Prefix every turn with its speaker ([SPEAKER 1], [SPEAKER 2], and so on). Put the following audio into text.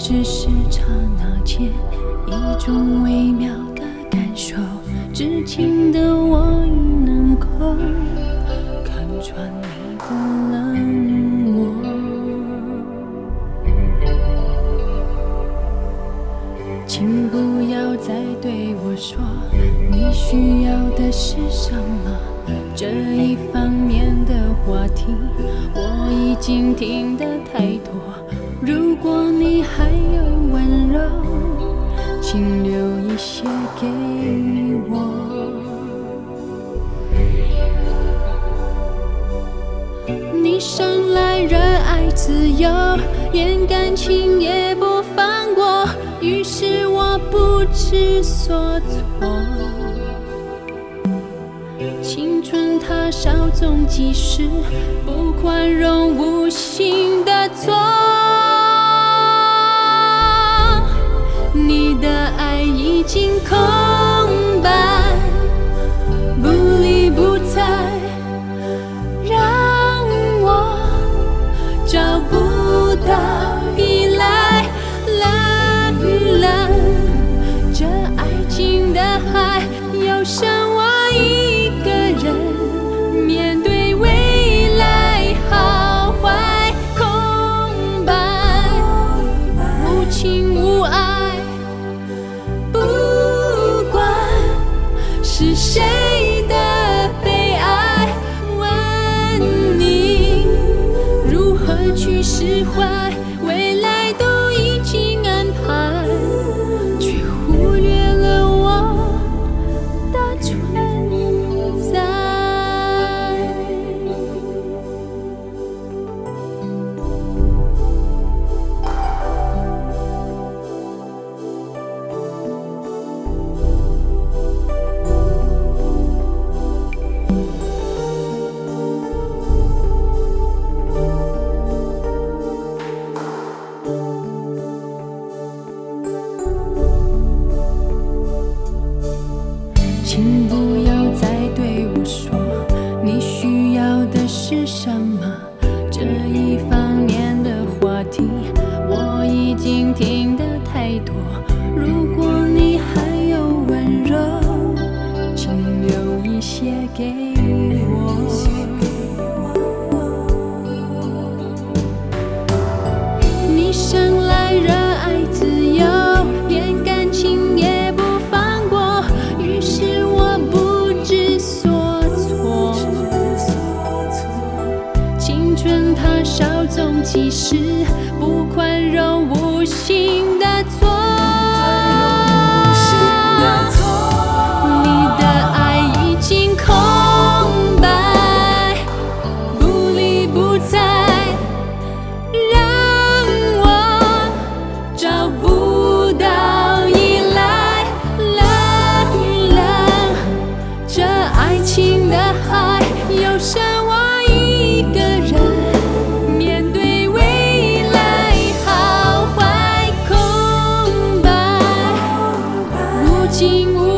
[SPEAKER 1] 只是刹那间一种微妙的感受，至今的我已能够看穿你的冷漠。请不要再对我说你需要的是什么，这一方面的话题我已经听得太多。如果你还有温柔，请留一些给我。你生来热爱自由，连感情也不放过，于是我不知所措。青春它稍纵即逝，不宽容无心的错。你的爱已经空白，不理不睬，让我找不到依赖。冷冷，这爱情的海有剩我一个人，面对未来好坏空白，无情无爱，不管是谁的悲哀，问你如何去释怀，未来都已经安排，却忽略了我的存在。请不要再对我说你需要的是什么，这一方面的话题我已经听得太多。如果你还有温柔，请留一些给我。你生来热爱自由，连感情也不放过，于是我不知所措。青春它稍纵即逝，不宽容无心的错。你的爱已经空白，不理不睬，让我找不到依赖。冷冷，这爱情的海有剩我一个人，面对未来好坏空白，无尽无